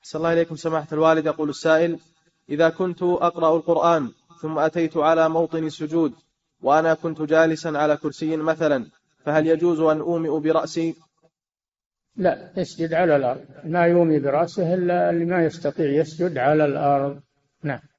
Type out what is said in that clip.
صلى الله عليكم سماحة الوالد. يقول السائل: إذا كنت أقرأ القرآن ثم أتيت على موطن السجود وأنا كنت جالسا على كرسي مثلا، فهل يجوز أن أومئ برأسي؟ لا، يسجد على الأرض، ما يومي برأسه إلا اللي ما يستطيع يسجد على الأرض. نعم.